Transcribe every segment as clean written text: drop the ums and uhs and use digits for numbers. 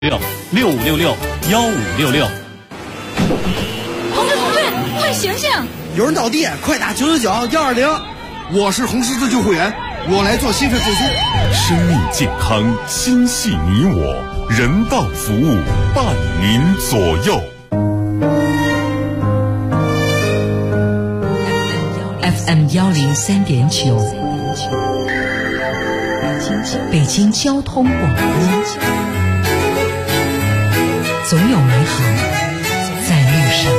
65661566。 同志，快醒醒！ 有人倒地，快打999-120。 我是红十字救护员，我来做心肺复苏。 生命健康，心系你我，人道服务伴您左右。 FM 103.9，北京交通广播，总有美好在路上。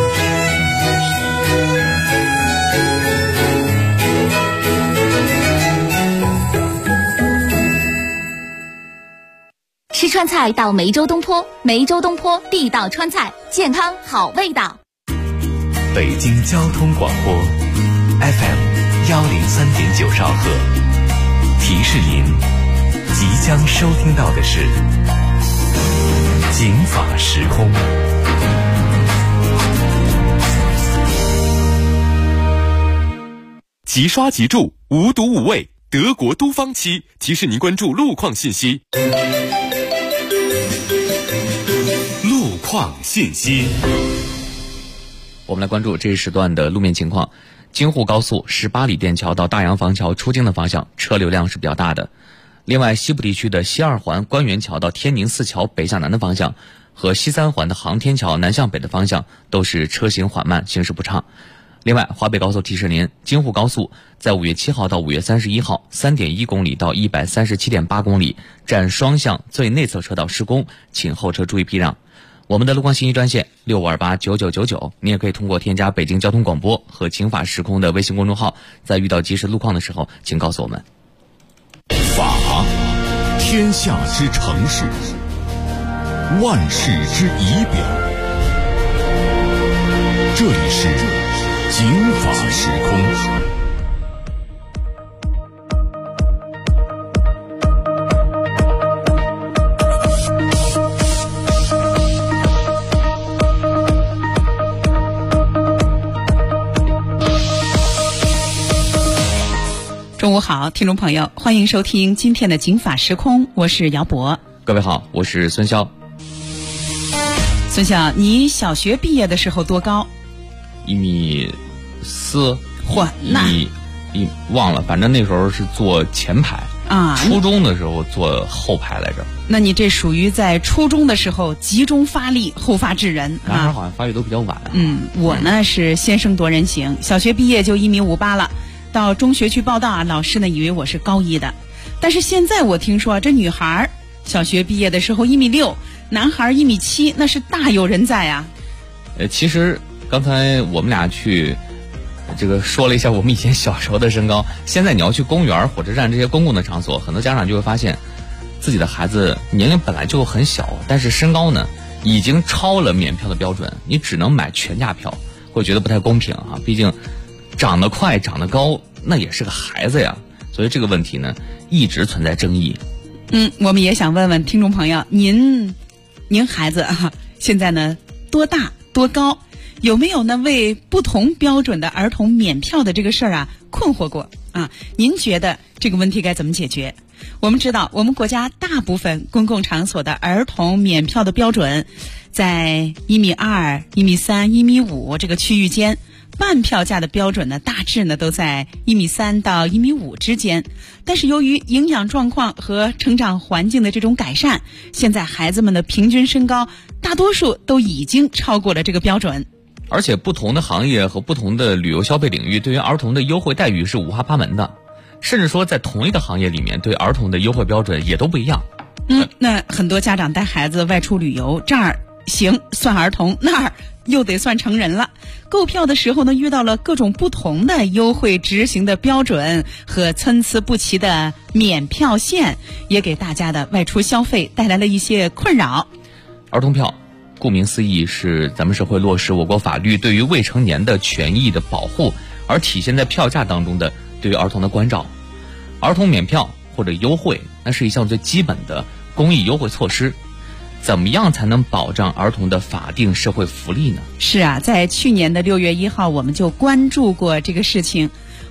吃川菜到梅州东坡，梅州东坡地道川菜，健康好味道。 北京交通广播 FM 103.9兆赫，提示您即将收听到的是警法时空。 即刷即住，无毒无味，德国都方漆提示您关注路况信息。路况信息， 我们来关注这一时段的路面情况。京沪高速18里店桥到大洋房桥出京的方向车流量是比较大的。另外，西部地区的西二环官园桥到天宁寺桥北向南的方向和西三环的航天桥南向北的方向都是车行缓慢，行驶不畅。另外，华北高速提示您，京沪高速在5月7号到5月31号 3.1 公里到 137.8 公里占双向最内侧车道施工，请后车注意避让。我们的路况信息专线65289999，你也可以通过添加北京交通广播和警法时空的微信公众号，在遇到及时路况的时候，请告诉我们。 法，天下之城市，万世之仪表。这里是警法时空。 中午好，听众朋友，欢迎收听今天的警法时空，我是姚博。 各位好，我是孙潇。 孙潇，你小学毕业的时候多高 ？1.4米。 嚯，那忘了，反正那时候是坐前排啊。 初中的时候坐后排来着。 那你这属于在初中的时候集中发力，后发制人啊。 男孩好像发育都比较晚啊。 我呢是先声夺人形，小学毕业就1.58米了。到中学去报到啊，老师呢以为我是高一的，但是现在我听说这女孩小学毕业的时候1.6米，男孩1.7米，那是大有人在啊。 其实刚才我们俩去这个说了一下我们以前小时候的身高，现在你要去公园、火车站这些公共的场所，很多家长就会发现自己的孩子年龄本来就很小，但是身高呢已经超了免票的标准，你只能买全价票，会觉得不太公平啊，毕竟长得快长得高那也是个孩子呀，所以这个问题呢一直存在争议。 我们也想问问听众朋友，您孩子啊现在呢多大多高，有没有呢为不同标准的儿童免票的这个事儿啊困惑过啊？您觉得这个问题该怎么解决？我们知道我们国家大部分公共场所的儿童免票的标准在1.2米、1.3米、1.5米这个区域间，半票价的标准呢大致呢都在1.3米到1.5米之间，但是由于营养状况和成长环境的这种改善，现在孩子们的平均身高大多数都已经超过了这个标准。 而且不同的行业和不同的旅游消费领域对于儿童的优惠待遇是五花八门的，甚至说在同一个行业里面对儿童的优惠标准也都不一样。 那很多家长带孩子外出旅游，这儿行算儿童，那儿又得算成人了。购票的时候呢，遇到了各种不同的优惠执行的标准和参差不齐的免票线，也给大家的外出消费带来了一些困扰。 儿童票顾名思义是咱们社会落实我国法律对于未成年的权益的保护，而体现在票价当中的对于儿童的关照。儿童免票或者优惠，那是一项最基本的公益优惠措施。怎么样才能保障儿童的法定社会福利呢？ 是啊，在去年的6月1号，我们就关注过这个事情。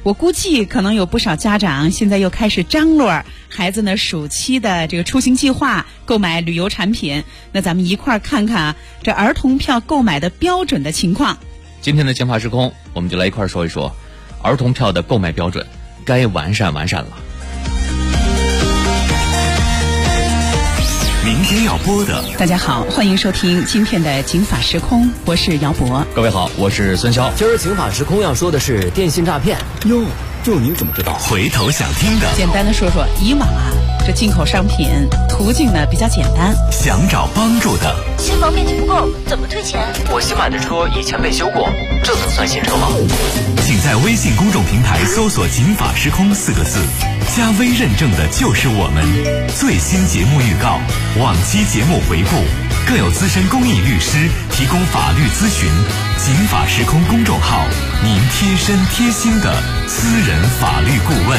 我估计可能有不少家长现在又开始张罗孩子呢暑期的这个出行计划，购买旅游产品。那咱们一块儿看看这儿童票购买的标准的情况。 今天的金法时空，我们就来一块儿说一说儿童票的购买标准该完善了。 明天要播的， 大家好，欢迎收听今天的警法时空，我是姚博。 各位好，我是孙潇。 今儿警法时空要说的是电信诈骗。 哟，就您怎么知道？ 回头想听的， 简单的说说以往这进口商品途径呢比较简单， 想找帮助的， 新房面积不够怎么退钱？ 我新买的车以前被修过，这能算新车吗？ 请在微信公众平台搜索警法时空4个字，加微认证的就是我们。最新节目预告，往期节目回顾，更有资深公益律师提供法律咨询。警法时空公众号，您贴身贴心的私人法律顾问。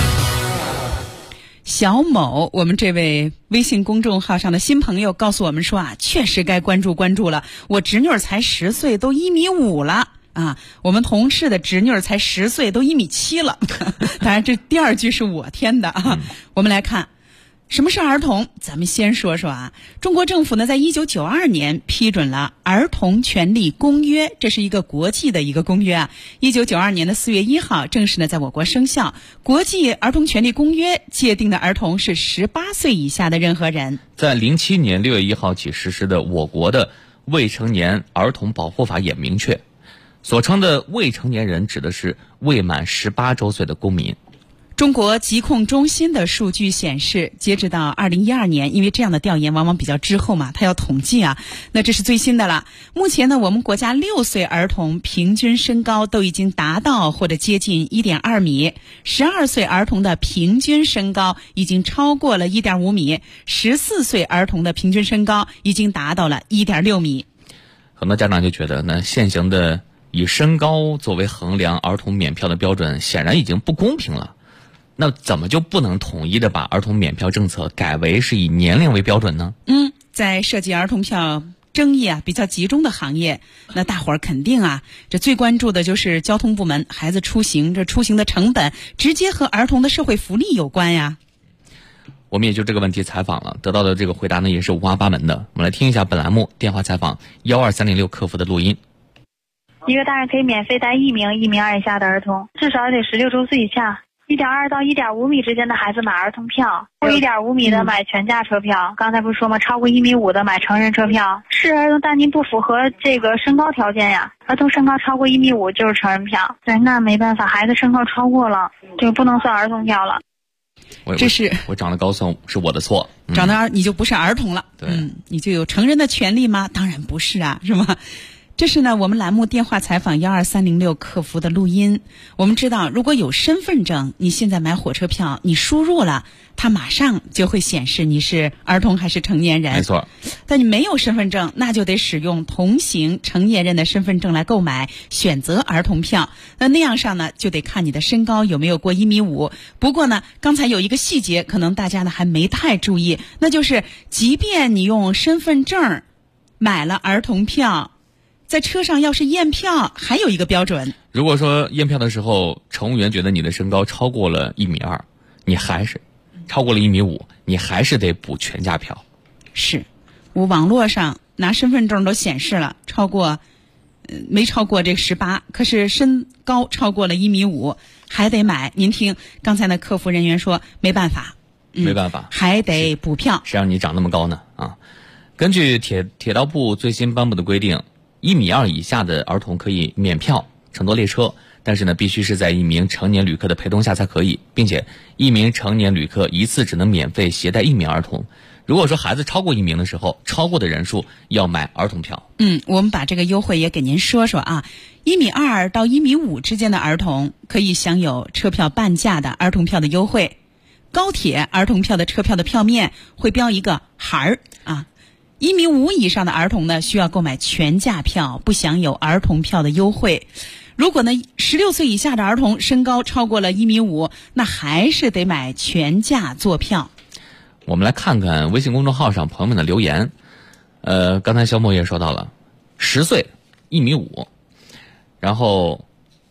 小某，我们这位微信公众号上的新朋友告诉我们说确实该关注了。我侄女才10岁，都1.5米了啊！我们同事的侄女才10岁，都1.7米了。当然，这第二句是我添的啊。我们来看。什么是儿童？咱们先说说中国政府呢，在1992年批准了《儿童权利公约》，这是一个国际的一个公约1992年的4月1号正式呢在我国生效。国际儿童权利公约界定的儿童是18岁以下的任何人。在 07年6月1号起实施的我国的未成年儿童保护法也明确，所称的未成年人指的是未满18周岁的公民。 中国疾控中心的数据显示，截止到2012年，因为这样的调研往往比较滞后嘛，它要统计那这是最新的了。目前呢，我们国家6岁儿童平均身高都已经达到或者接近1.2米，12岁儿童的平均身高已经超过了1.5米，14岁儿童的平均身高已经达到了1.6米。 很多家长就觉得呢，现行的以身高作为衡量儿童免票的标准显然已经不公平了。那怎么就不能统一的把儿童免票政策改为是以年龄为标准呢？ 在涉及儿童票争议比较集中的行业，那大伙儿肯定这最关注的就是交通部门。孩子出行，这出行的成本直接和儿童的社会福利有关呀。 我们也就这个问题采访了，得到的这个回答呢也是五花八门的。我们来听一下本栏目电话采访12306客服的录音。 一个大人可以免费带1名1.2米以下的儿童，至少得16周岁以下。1.2到1.5米之间的孩子买儿童票，过1.5米的买全价车票。刚才不是说吗？超过1.5米的买成人车票。是儿童，但您不符合这个身高条件呀。儿童身高超过1.5米就是成人票。对，那没办法，孩子身高超过了就不能算儿童票了。 我长得高是我的错， 长得你就不是儿童了。 对， 你就有成人的权利吗？当然不是是吗？这是呢我们栏目电话采访12306客服的录音。我们知道，如果有身份证，你现在买火车票，你输入了，它马上就会显示你是儿童还是成年人。 没错。 但你没有身份证，那就得使用同行成年人的身份证来购买，选择儿童票。那样上呢，就得看你的身高有没有过1.5米。不过呢，刚才有一个细节，可能大家呢还没太注意，那就是即便你用身份证买了儿童票，在车上要是验票，还有一个标准。 如果说验票的时候，乘务员觉得你的身高超过了1.2米，你还是超过了1.5米，你还是得补全价票。 是，我网络上拿身份证都显示了超过，没超过这18，可是身高超过了1.5米，还得买。您听刚才的客服人员说，没办法， 没办法， 还得补票。 谁让你长那么高呢？根据铁道部最新颁布的规定，1.2米以下的儿童可以免票乘坐列车，但是呢，必须是在一名成年旅客的陪同下才可以，并且一名成年旅客一次只能免费携带1名儿童。如果说孩子超过1名的时候，超过的人数要买儿童票。 我们把这个优惠也给您说说1.2米到1.5米之间的儿童可以享有车票半价的儿童票的优惠。高铁儿童票的车票的票面会标一个孩1.5米以上的儿童呢，需要购买全价票，不享有儿童票的优惠。如果呢16岁以下的儿童身高超过了1.5米，那还是得买全价坐票。 我们来看看微信公众号上朋友们的留言。刚才肖某也说到了10岁1.5米，然后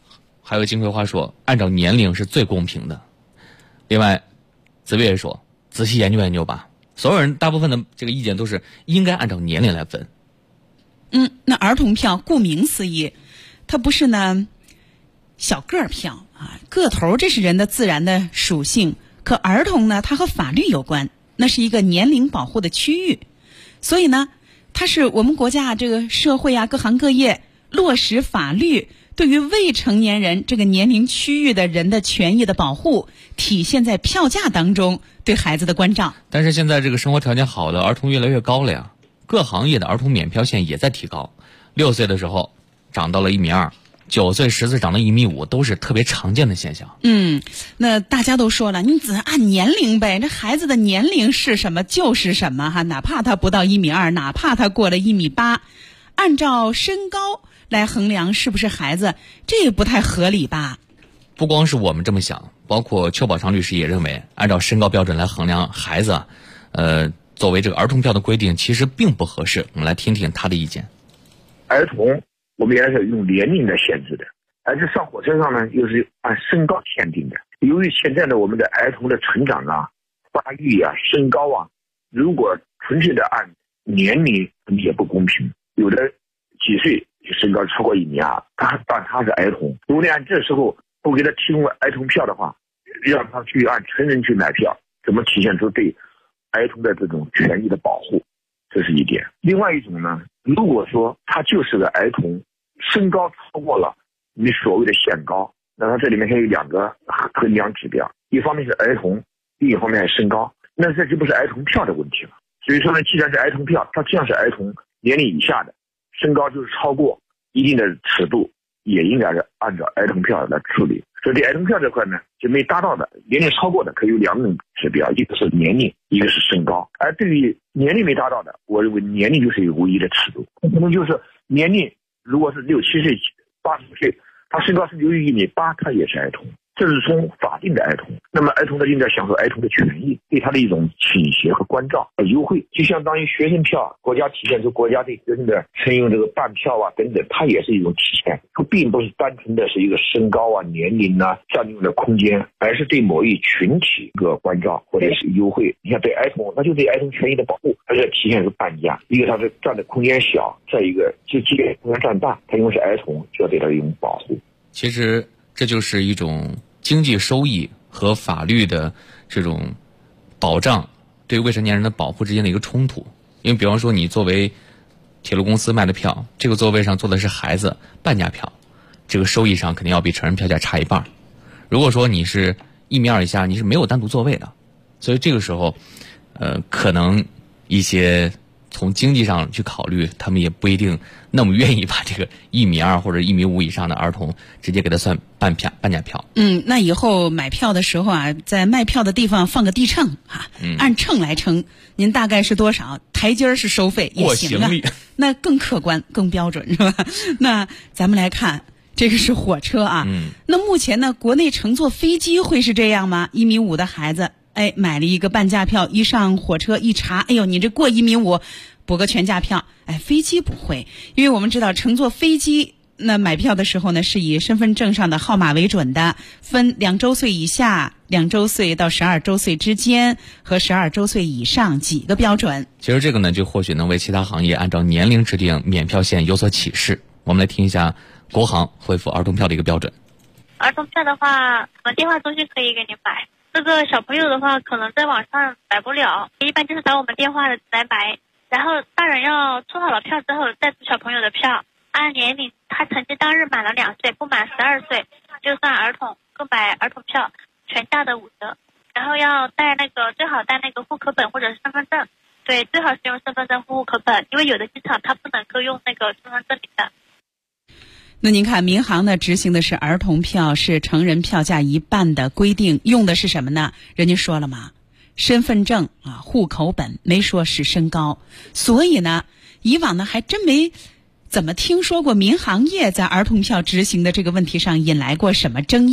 还有金葵花说，按照年龄是最公平的。另外，紫月说，仔细研究研究吧。所有人大部分的这个意见都是应该按照年龄来分。 那儿童票顾名思义，它不是呢小个票啊，个头这是人的自然的属性。可儿童呢，它和法律有关，那是一个年龄保护的区域，所以呢，它是我们国家这个社会啊各行各业落实法律对于未成年人这个年龄区域的人的权益的保护，体现在票价当中对孩子的关照。 但是现在这个生活条件好的儿童越来越高了呀，各行业的儿童免票线也在提高，6岁的时候涨到了1.2米，9岁10岁涨到1.5米，都是特别常见的现象。 那大家都说了，你只按年龄呗，这孩子的年龄是什么就是什么哈，哪怕他不到1.2米，哪怕他过了1.8米，按照身高来衡量是不是孩子，这也不太合理吧？ 不光是我们这么想，包括邱宝昌律师也认为，按照身高标准来衡量孩子，作为这个儿童票的规定其实并不合适。我们来听听他的意见。 儿童我们也是用年龄来限制的，而且上火车上呢又是按身高限定的。由于现在呢我们的儿童的成长啊、发育啊、身高啊，如果纯粹的按年龄也不公平。有的几岁身高超过1.2米，但他是儿童，如果你按这时候不给他提供儿童票的话，让他去按成人去买票，怎么体现出对儿童的这种权益的保护？这是一点。另外一种呢，如果说他就是个儿童，身高超过了你所谓的限高，那他这里面还有2个衡量指标，一方面是儿童，另一方面是身高，那这就不是儿童票的问题了。所以说呢，既然是儿童票，它既然是儿童年龄以下的，身高就是超过一定的尺度，也应该是按照儿童票来处理。所以对儿童票这块呢，就没达到的年龄超过的可以有2种指标，一个是年龄，一个是身高。而对于年龄没达到的，我认为年龄就是一个唯一的尺度，可能就是年龄如果是6、7岁、8、9岁，他身高是由于1.8米，他也是儿童，这是从法定的儿童。那么儿童呢，应该享受儿童的权益，对他的一种倾斜和关照和优惠，就相当于学生票，国家体现出国家对学生的采用这个办票啊等等，它也是一种体现，它并不是单纯的是一个身高啊、年龄啊占用的空间，而是对某一群体一个关照或者是优惠。你看对儿童，那就对儿童权益的保护，而且体现出半价。一个它是占的空间小，再一个就即便空间占大，它因为是儿童，就要对它一种保护。 其实这就是一种经济收益和法律的这种保障对未成年人的保护之间的一个冲突。因为比方说你作为铁路公司卖的票，这个座位上坐的是孩子，半价票，这个收益上肯定要比成人票价差一半。如果说你是1.2米以下，你是没有单独座位的，所以这个时候可能一些从经济上去考虑，他们也不一定那么愿意把这个1.2米或者1.5米以上的儿童直接给他算半价票。 那以后买票的时候啊，在卖票的地方放个地秤啊，按秤来称，您大概是多少？台阶是收费也行啊，那更客观、更标准是吧？那咱们来看，这个是火车啊。那目前呢，国内乘坐飞机会是这样吗？1.5米的孩子。买了一个半价票，一上火车一查，哎呦，你这过1.5米，补个全价票。飞机不会，因为我们知道乘坐飞机，那买票的时候呢，是以身份证上的号码为准的，分2周岁以下、2周岁到12周岁之间和12周岁以上几个标准。 其实这个呢，就或许能为其他行业按照年龄制定免票线有所启示。我们来听一下国航恢复儿童票的一个标准。 儿童票的话，我们电话中心可以给你买。这个小朋友的话，可能在网上买不了，一般就是找我们电话来买。然后大人要抽好了票之后，再出小朋友的票，按年龄，他成绩当日满了2岁，不满12岁就算儿童，购买儿童票全价的5折。然后要带最好带那个户口本或者是身份证，对，最好是用身份证户口本，因为有的机场它不能够用那个身份证里的。 那您看，民航呢执行的是儿童票是成人票价1半的规定，用的是什么呢？人家说了嘛，身份证啊、户口本，没说是身高。所以呢，以往呢还真没怎么听说过民航业在儿童票执行的这个问题上引来过什么争议。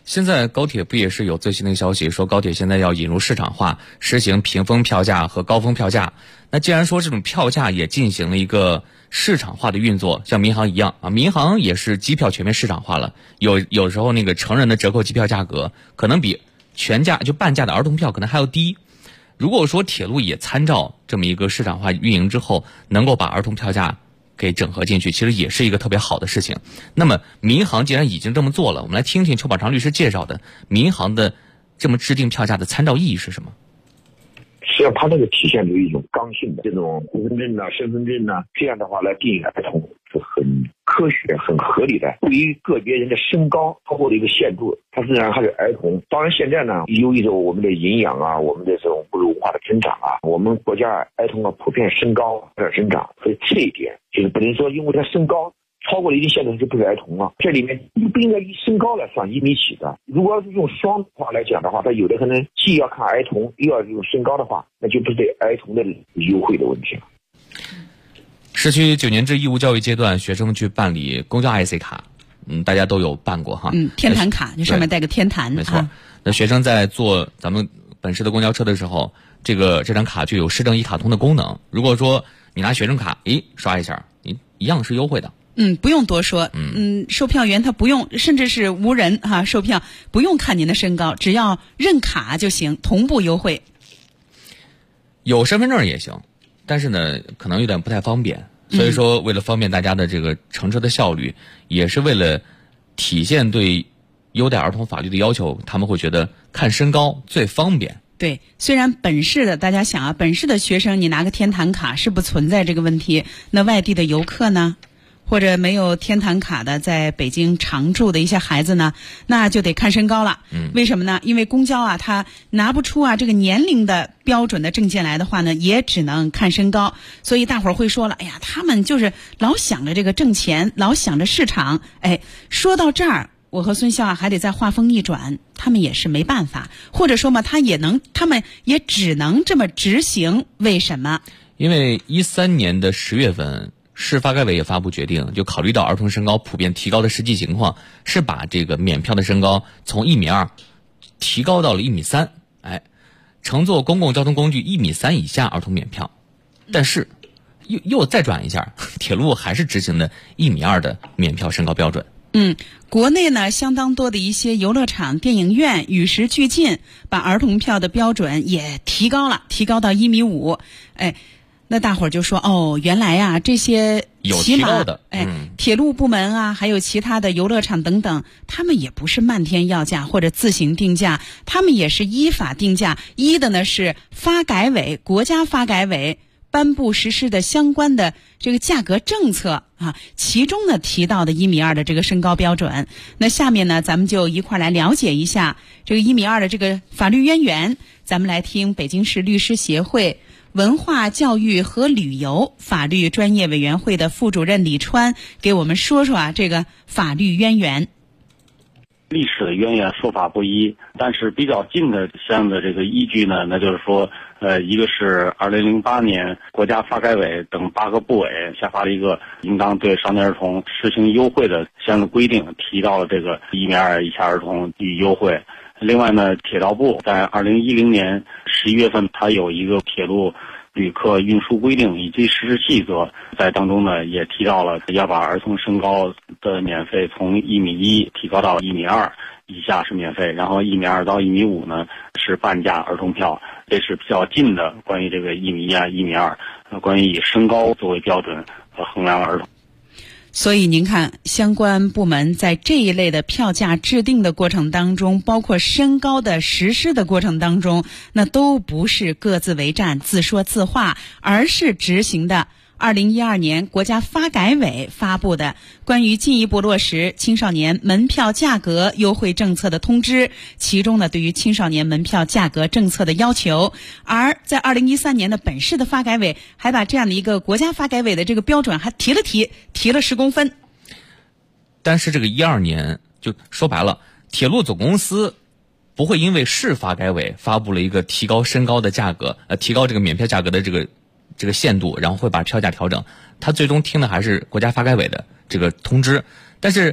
现在高铁不也是有最新的消息，说高铁现在要引入市场化，实行平峰票价和高峰票价。那既然说这种票价也进行了一个市场化的运作，像民航一样啊，民航也是机票全面市场化了，有时候那个成人的折扣机票价格可能比全价就半价的儿童票可能还要低。如果说铁路也参照这么一个市场化运营之后，能够把儿童票价给整合进去，其实也是一个特别好的事情。那么民航既然已经这么做了，我们来听听邱宝长律师介绍的民航的这么制定票价的参照意义是什么？ 实际上它这个体现出一种刚性的这种户口证身份证这样的话来定义儿童是很科学很合理的。对于个别人的身高超过了一个限度，它实际上还是儿童。当然现在呢，由于我们的营养我们的这种物质文化的增长我们国家儿童普遍身高在增长，所以这一点就是不能说因为他身高超过了一定限度就不是儿童了。这里面不应该以身高来算，1米起的。如果要是用双化来讲的话，它有的可能既要看儿童又要用身高的话，那就不是对儿童的优惠的问题了。 市区9年制义务教育阶段，学生去办理公交 IC 卡，大家都有办过哈。 天坛卡，就上面带个天坛。 没错。那学生在坐咱们本市的公交车的时候，这张卡就有市政一卡通的功能。如果说你拿学生卡，刷一下，你一样是优惠的。 不用多说。售票员他不用，甚至是无人售票不用看您的身高，只要认卡就行，同步优惠。 有身份证也行，但是呢，可能有点不太方便。所以说，为了方便大家的这个乘车的效率，也是为了体现对优待儿童法律的要求，他们会觉得看身高最方便。 对，虽然本市的大家想本市的学生你拿个天坛卡是不存在这个问题，那外地的游客呢？或者没有天坛卡的在北京常住的一些孩子呢，那就得看身高了。为什么呢？因为公交他拿不出这个年龄的标准的证件来的话呢，也只能看身高。所以大伙儿会说了，哎呀，他们就是老想着这个挣钱，老想着市场。说到这儿，我和孙笑还得再话锋一转，他们也是没办法，或者说嘛，他们也只能这么执行。为什么？ 因为13年的10月份。市发改委也发布决定，就考虑到儿童身高普遍提高的实际情况，是把这个免票的身高从1.2米提高到了1.3米。乘坐公共交通工具1.3米以下儿童免票。但是又再转一下，铁路还是执行的1.2米的免票身高标准。 国内呢相当多的一些游乐场、电影院与时俱进，把儿童票的标准也提高到1.5米。那大伙儿就说原来这些有提高的， 铁路部门还有其他的游乐场等等，他们也不是漫天要价或者自行定价，他们也是依法定价，依的呢是国家发改委颁布实施的相关的这个价格政策其中呢提到的1.2米的这个身高标准。那下面呢咱们就一块来了解一下这个1.2米的这个法律渊源。咱们来听北京市律师协会文化教育和旅游法律专业委员会的副主任李川给我们说说这个法律渊源。 历史的渊源说法不一，但是比较近的相应的这个依据呢，那就是说一个是2008年国家发改委等8个部委下发了一个应当对少年儿童实行优惠的相应的规定，提到了这个1.2米以下儿童予以优惠。另外呢，铁道部在2010年11月份，它有一个铁路旅客运输规定以及实施细则，在当中呢也提到了要把儿童身高的免费从1.1米提高到1.2米以下是免费，然后1.2米到1.5米呢是半价儿童票。这是比较近的关于这个1.1米1.2米，关于以身高作为标准衡量儿童。 所以您看，相关部门在这一类的票价制定的过程当中，包括身高的实施的过程当中，那都不是各自为战、自说自话，而是执行的2012年国家发改委发布的关于进一步落实青少年门票价格优惠政策的通知，其中呢对于青少年门票价格政策的要求。而在2013年的本市的发改委还把这样的一个国家发改委的这个标准还提了10公分。 但是这个12年就说白了，铁路总公司不会因为市发改委发布了一个提高身高的价格，提高这个免票价格的这个限度，然后会把票价调整，他最终听的还是国家发改委的这个通知。但是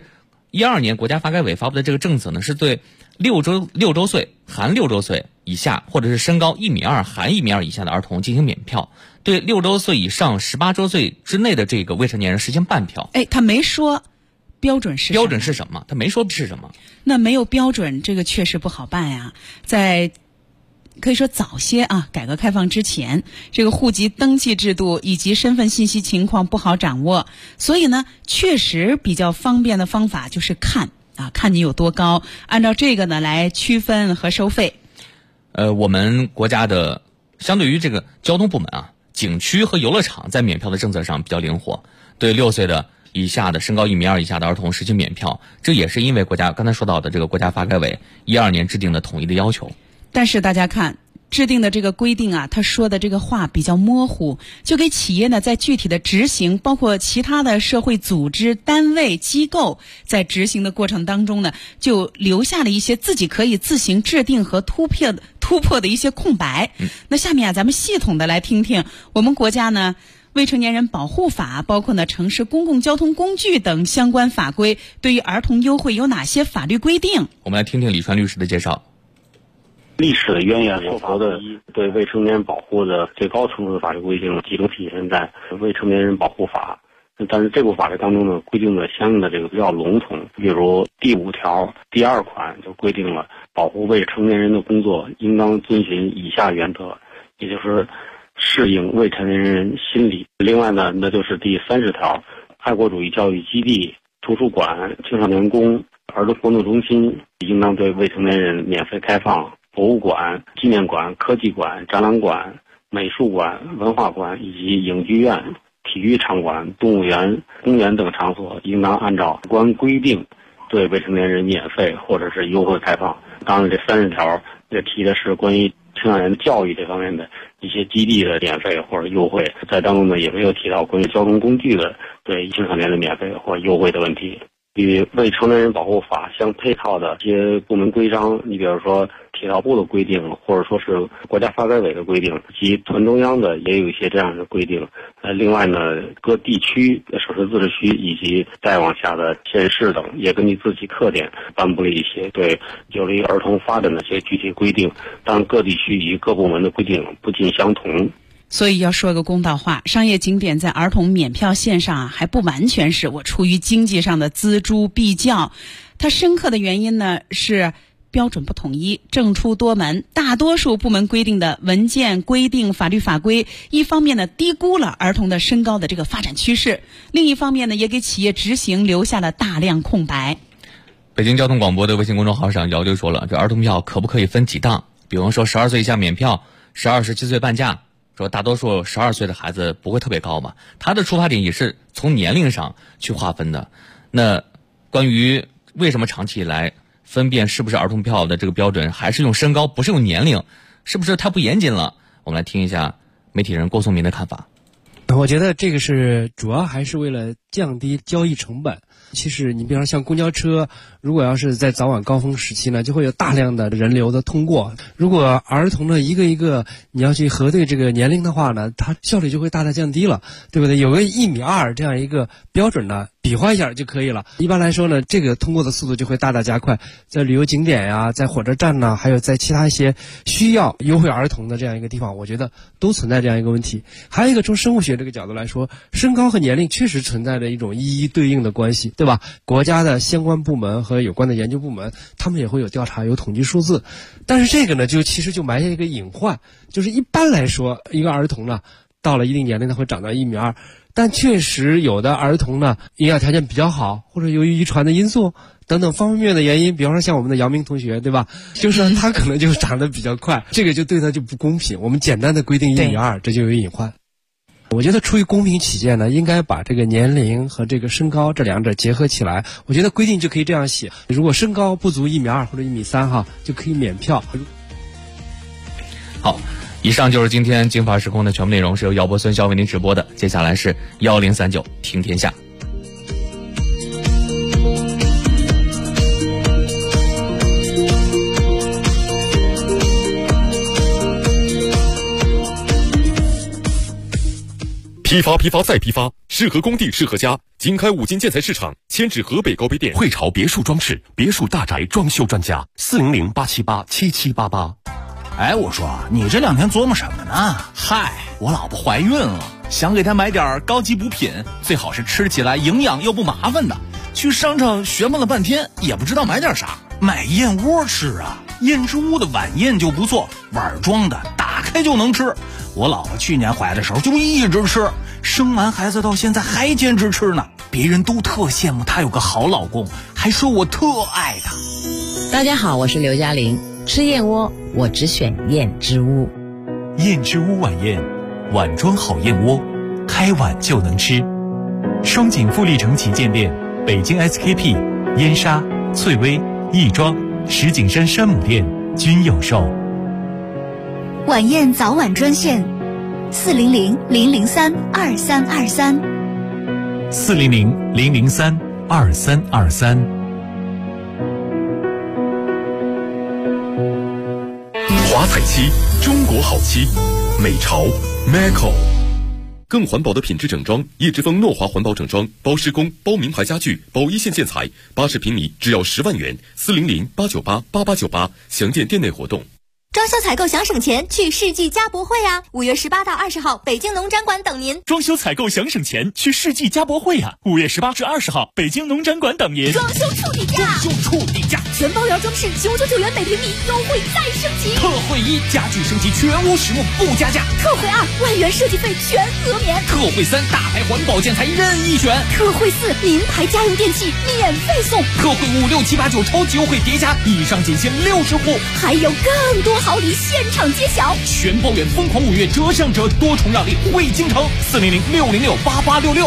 12年国家发改委发布的这个政策呢，是对6周岁含6周岁以下，或者是身高1.2米含1.2米以下的儿童进行免票，对6周岁以上18周岁之内的这个未成年人实行半票。 他没说标准是什么？他没说是什么。 那没有标准，这个确实不好办呀。在可以说早些改革开放之前，这个户籍登记制度以及身份信息情况不好掌握，所以呢，确实比较方便的方法就是看你有多高，按照这个呢来区分和收费。 我们国家的相对于这个交通部门景区和游乐场在免票的政策上比较灵活，对6岁的以下的身高1.2米以下的儿童实行免票，这也是因为国家刚才说到的这个国家发改委12年制定的统一的要求。 但是大家看制定的这个规定他说的这个话比较模糊，就给企业呢在具体的执行，包括其他的社会组织、单位、机构在执行的过程当中呢，就留下了一些自己可以自行制定和突破的一些空白。那下面咱们系统的来听听我们国家呢未成年人保护法，包括呢城市公共交通工具等相关法规对于儿童优惠有哪些法律规定。 我们来听听李川律师的介绍。 历史的渊源，我国的对未成年人保护的最高层次的法律规定集中体现在《未成年人保护法》，但是这部法律当中呢，规定的相应的这个比较笼统。比如第5条第2款就规定了保护未成年人的工作应当遵循以下原则，也就是适应未成年人心理。另外呢，那就是第30条，爱国主义教育基地、图书馆、青少年宫、儿童活动中心应当对未成年人免费开放。博物馆、纪念馆、科技馆、展览馆、美术馆、文化馆以及影剧院、体育场馆、动物园、公园等场所应当按照有关规定对未成年人免费或者是优惠开放。当然这30条也提的是关于青少年教育这方面的一些基地的免费或者优惠，在当中呢也没有提到关于交通工具的对青少年的免费或优惠的问题。与未成年人保护法相配套的一些部门规章，你比如说铁道部的规定，或者说是国家发改委的规定，以及团中央的也有一些这样的规定。另外呢，各地区的省市自治区以及再往下的县市等，也根据自己特点颁布了一些对有利于儿童发展的一些具体规定。当然，各地区与各部门的规定不尽相同。 所以要说个公道话，商业景点在儿童免票线上还不完全是我出于经济上的锱铢必较，它深刻的原因呢是标准不统一，政出多门，大多数部门规定的文件规定、法律法规，一方面呢低估了儿童的身高的这个发展趋势，另一方面呢也给企业执行留下了大量空白。 北京交通广播的微信公众号上姚就说了，这儿童票可不可以分几档？比方说12岁以下免票，12、17岁半价。说大多数12岁的孩子不会特别高嘛，他的出发点也是从年龄上去划分的。那关于为什么长期以来分辨是不是儿童票的这个标准还是用身高不是用年龄，是不是太不严谨了？我们来听一下媒体人郭松民的看法。 我觉得这个是主要还是为了降低交易成本。其实你比方像公交车，如果要是在早晚高峰时期呢，就会有大量的人流的通过。如果儿童呢一个一个你要去核对这个年龄的话呢，它效率就会大大降低了，对不对？有个1.2米这样一个标准呢，比划一下就可以了。一般来说呢，这个通过的速度就会大大加快。在旅游景点呀，在火车站呢，还有在其他一些需要优惠儿童的这样一个地方，我觉得都存在这样一个问题。还有一个从生物学这个角度来说，身高和年龄确实存在着一种一一对应的关系，对吧？国家的相关部门和有关的研究部门，他们也会有调查、有统计数字。但是这个呢，其实埋下一个隐患，就是一般来说，一个儿童呢，到了一定年龄呢，会长到1.2米，但确实有的儿童呢，营养条件比较好，或者由于遗传的因素等等方方面面的原因，比方说像我们的杨明同学，对吧？就是他可能就长得比较快，这个就对他就不公平。我们简单的规定1.2米，这就有隐患。我觉得出于公平起见呢，应该把这个年龄和这个身高这两者结合起来。我觉得规定就可以这样写：如果身高不足1.2米或者1.3米就可以免票。 好，以上就是今天经法时空的全部内容，是由姚博孙骁为您直播的。接下来是1039听天下。 批发再批发，适合工地适合家。经开五金建材市场，迁至河北高碑店。 汇潮别墅装饰，别墅大宅装修专家，400-878-7788。 哎，我说你这2天琢磨什么呢？嗨，我老婆怀孕了，想给她买点高级补品，最好是吃起来营养又不麻烦的。去商场询问了半天，也不知道买点啥。买燕窝吃啊，燕之屋的晚宴就不错，碗装的，打开就能吃。我老婆去年怀的时候就一直吃，生完孩子到现在还坚持吃呢。别人都特羡慕她有个好老公，还说我特爱她。 大家好，我是刘嘉玲。吃燕窝我只选燕之屋。 燕之屋晚宴，碗装好燕窝，开碗就能吃。双井富力城旗舰店、北京 SKP、燕莎、翠微、亦庄、石景山山姆店均有售。 晚宴早晚专线：400-003-2323。 400-003-2323。 华彩漆，中国好漆，美潮 Maco。更环保的品质整装，叶之峰诺华环保整装，包施工、包名牌家具、包一线建材，80平米只要10万元。400-898-8898，详见店内活动。 装修采购想省钱，去世纪家博会啊！5月18到20号，北京农展馆等您。 装修采购想省钱，去世纪家博会啊！5月18至20号，北京农展馆等您。 装修触底价，全包圆装饰999元每平米，优惠再升级。 特惠1，家具升级全屋实木不加价。 特惠2，万元设计费全额免。 特惠3，大牌环保建材任意选。 特惠4，名牌家用电器免费送。 特惠5、6、7、8、9超级优惠叠加，以上仅限60户， 还有更多好礼现场揭晓。 全包圆疯狂5月折上折，多重让利惠京城。400-606-8866，400-606-8866，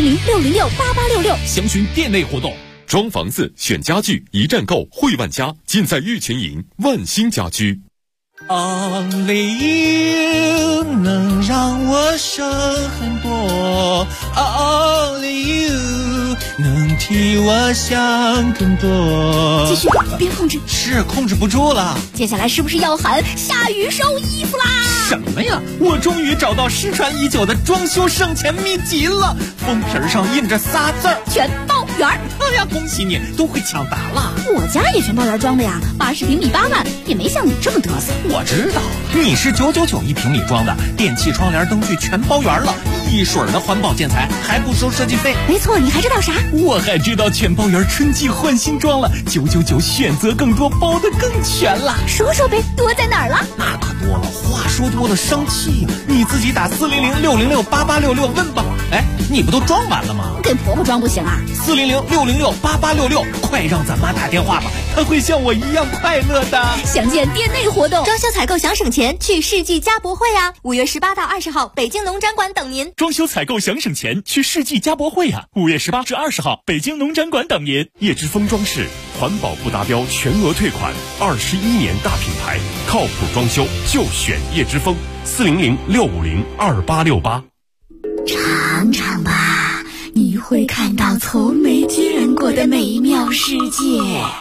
详询店内活动。 装房子选家具，一站购汇万家，尽在玉泉营万兴家居。 Only you 能让我省很多 ，Only you 能替我想更多。 继续，别控制， 是控制不住了。 接下来是不是要喊下雨收衣服啦？ 什么呀？我终于找到失传已久的装修省钱秘籍了，封皮上印着仨字儿： 全包圆。 哎呀，恭喜你，都会抢答了。 我家也全包圆装的呀，80平米8万，也没像你这么嘚瑟。 我知道，你是999一平米装的，电器、窗帘、灯具全包圆了，一水的环保建材，还不收设计费。 没错，你还知道啥？ 我还知道全包圆春季换新装了，999选择更多，包得更全了。 说说呗，多在哪儿了？ 那可多了，话说多了伤气呀。你自己打400-606-8866问吧。哎，你不都装完了吗？ 给婆婆装不行啊 ？400-606-8866，快让咱妈打电话吧，她会像我一样快乐的。 详见店内活动。装修采购想省钱，去世纪家博会啊！5月18到20号，北京农展馆等您。 装修采购想省钱，去世纪家博会啊！5月18至20号，北京农展馆等您。 叶之峰装饰，环保不达标全额退款，21年大品牌，靠谱装修就选叶之峰。400-650-2868。 尝尝吧，你会看到从没见过的美妙世界。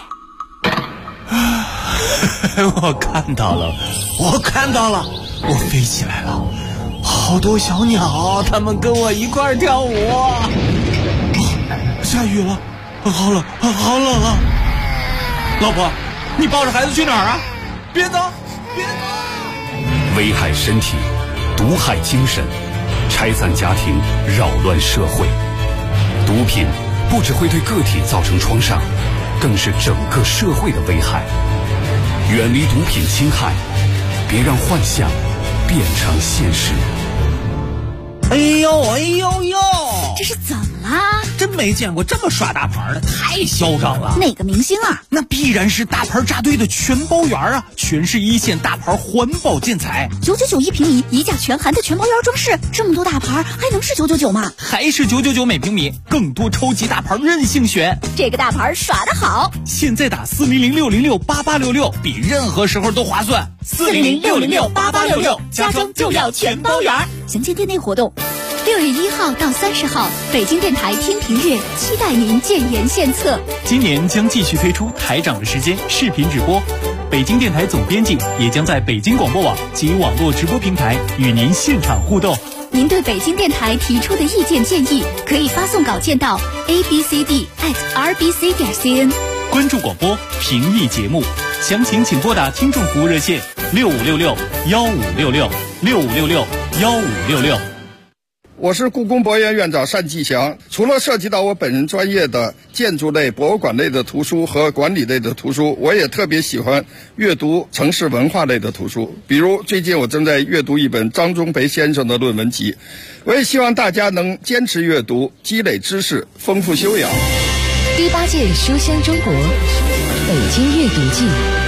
我看到了，我飞起来了，好多小鸟，它们跟我一块儿跳舞。下雨了，好冷啊！老婆，你抱着孩子去哪儿啊？别走！ 危害身体，毒害精神，拆散家庭，扰乱社会。毒品不只会对个体造成创伤，更是整个社会的危害。远离毒品侵害，别让幻想变成现实。 哎呦！ 这是怎么啦？ 真没见过这么耍大牌的，太嚣张了。 哪个明星啊？ 那必然是大牌扎堆的全包圆啊，全是一线大牌环保建材 ，999一平米，一价全含的全包圆装饰，这么多大牌还能是999吗？ 还是999每平米，更多超级大牌任性选。 这个大牌耍得好， 现在打400-606-8866，比任何时候都划算。 400-606-8866，家装就要全包圆。详见店内活动。6月1号到30号，北京电台听评月，期待您建言献策。 今年将继续推出台长的时间视频直播，北京电台总编辑也将在北京广播网及网络直播平台与您现场互动。 您对北京电台提出的意见建议，可以发送稿件到 abcd@rbc.cn。 关注广播，评议节目，详情请拨打听众服务热线6566-1566-6566-1566。 我是故宫博物院院长单霁翔。除了涉及到我本人专业的建筑类、博物馆类的图书和管理类的图书，我也特别喜欢阅读城市文化类的图书。比如最近我正在阅读一本张忠培先生的论文集。我也希望大家能坚持阅读，积累知识，丰富修养。 第8届书香中国北京阅读季